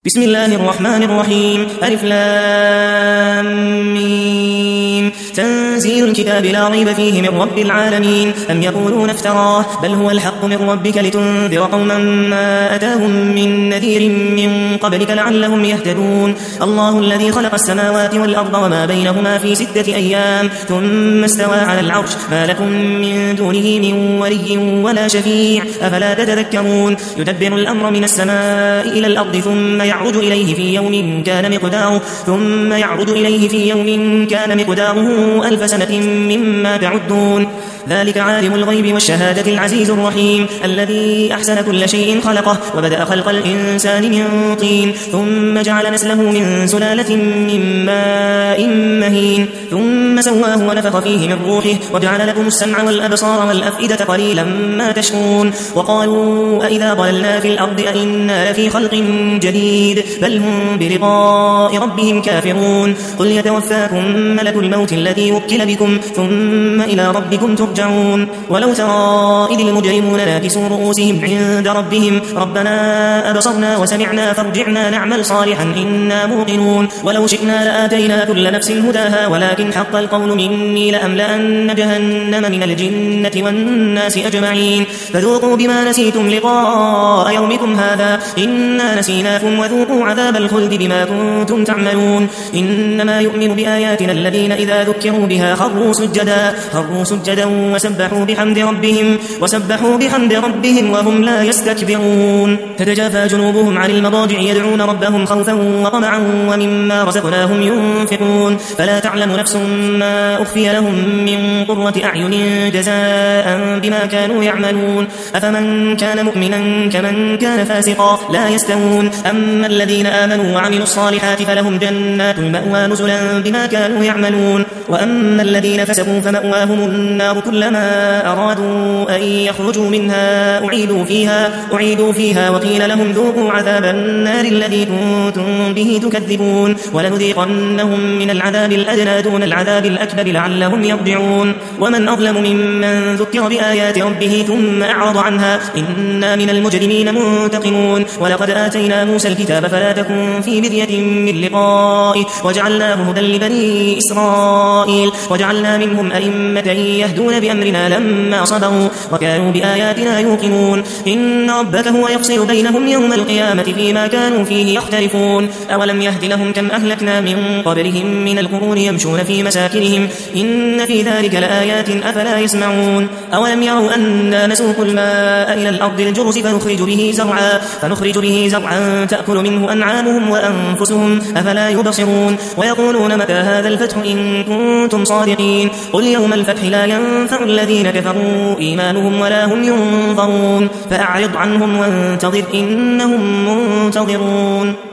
بسم الله الرحمن الرحيم. ألف لام ميم. تنزيل الكتاب لا ريب فيه من رب العالمين. أم يقولون افتراه بل هو الحق من ربك لتنذر قوما ما أتاهم من نذير من قبلك لعلهم يهتدون. الله الذي خلق السماوات والأرض وما بينهما في 6 أيام ثم استوى على العرش ما لكم من دونه من ولي ولا شفيع أفلا تتذكرون. يدبر الأمر من السماء إلى الأرض ثم يعرج إليه في يوم كان مقداره 1000 سنة مما تعدون. ذلك عالم الغيب والشهادة العزيز الرحيم الذي أحسن كل شيء خلقه وبدأ خلق الإنسان من طين ثم جعل نسله من سلالة من ماء مهين ثم سواه ونفخ فيه من روحه وجعل لكم السمع والأبصار والأفئدة قليلا ما تشكرون. وقالوا أئذا ضللنا في الأرض أئنا لفي خلق جديد بل هم بلقاء ربهم كافرون. قل يتوفاكم ملك الموت الذي وكل بكم ثم إلى ربكم ترجعون. ولو ترى إذ المجرمون ناكسوا رؤوسهم عند ربهم ربنا أبصرنا وسمعنا فارجعنا نعمل صالحا إنا موقنون. ولو شئنا لآتينا كل نفس هداها ولكن حق القول مني لأملأن جهنم من الجنة والناس أجمعين. فذوقوا بما نسيتم لقاء يومكم هذا إنا نسيناكم وذوقوا عذاب الخلد بما كنتم تعملون. إنما يؤمن بآياتنا الذين إذا ذكروا بها خروا سجدا وسبحوا بحمد ربهم وهم لا يستكبرون. تتجافى جنوبهم عن المضاجع يدعون ربهم خوفا وطمعا ومما رزقناهم ينفقون. فلا تعلم نفس ما أخفي لهم من قرة أعين جزاء بما كانوا يعملون. أفمن كان مؤمنا كمن كان فاسقا لا يستوون. أما الذين آمنوا وعملوا الصالحات فلهم جنات المأوى نزلا بما كانوا يعملون. وأما الذين فسقوا فمأواهم النار كلما أرادوا أن يخرجوا منها أعيدوا فيها وقيل لهم ذوقوا عذاب النار الذي كنتم به تكذبون. ولنذيقنهم من العذاب الأدنى دون العذاب الأكبر لعلهم يرجعون. ومن أظلم ممن ذكر بآيات ربه ثم أعرض عنها إنا من المجرمين منتقمون. ولقد آتينا موسى الكتاب فلا تكن في مرية من لقائه وجعلناه هدى لبني إسرائيل وجعلنا منهم أئمة يهدون بأمرنا لما صبروا وكانوا بآياتنا يوقنون. إن ربك هو يفصل بينهم يوم القيامة فيما كانوا فيه يختلفون. أولم يهد لهم كم أهلكنا من قبلهم من القرون يمشون في مساكنهم إن في ذلك لآيات أفلا يسمعون. أولم يروا أنا نسوق الماء إلى الأرض الجرز فنخرج به زرعا تأكل منه أنعامهم وأنفسهم أفلا يبصرون. ويقولون متى هذا الفتح إن كنتم صادقين. قل يوم الفتح لا ينفع الذين كفروا إيمانهم ولا هم ينظرون. فأعرض عنهم وانتظر إنهم منتظرون.